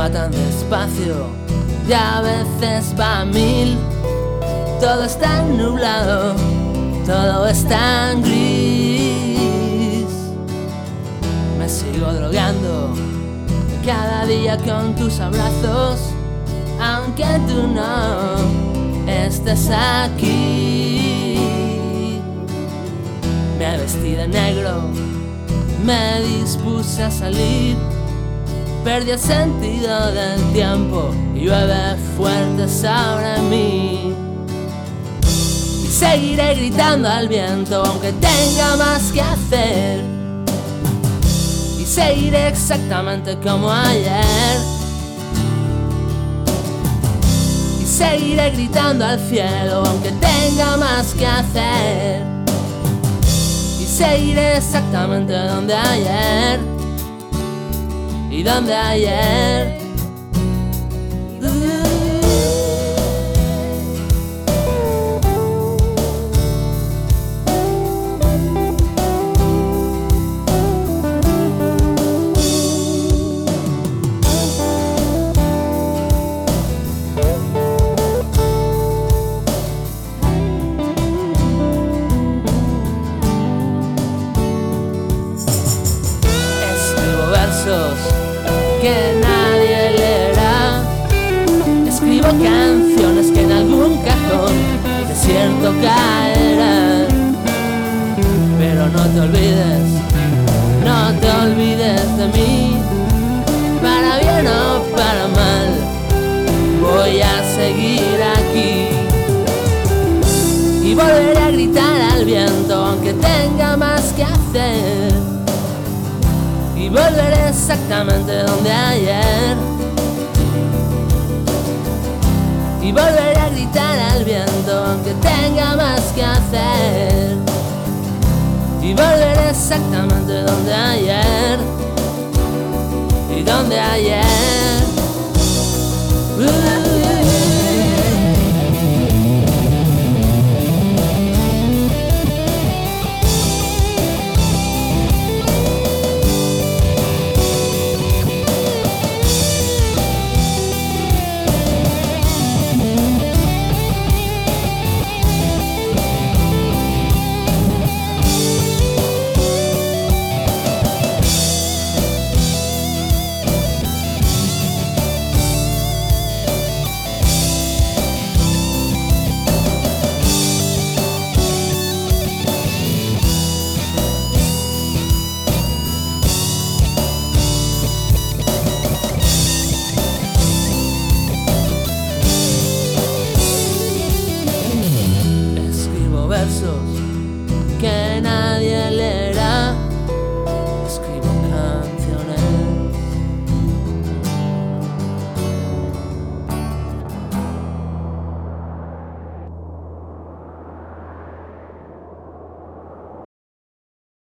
va tan despacio y a veces va a 1000. Todo está nublado, todo es tan gris. Me sigo drogando cada día con tus abrazos, aunque tú no estés aquí. Me vestí de negro, me dispuse a salir, perdí el sentido del tiempo y llueve fuerte sobre mí. Y seguiré gritando al viento aunque tenga más que hacer, y seguiré exactamente como ayer. Y seguiré gritando al cielo aunque tenga más que hacer, y seguiré exactamente donde ayer y donde ayer. Que nadie leerá. Escribo canciones que en algún cajón desierto caerán. Pero no te olvides, no te olvides de mí. Para bien o para mal, voy a seguir aquí. Y volveré a gritar al viento aunque tenga más que hacer, y volveré exactamente donde ayer. Y volveré a gritar al viento aunque tenga más que hacer, y volveré exactamente donde ayer y donde ayer.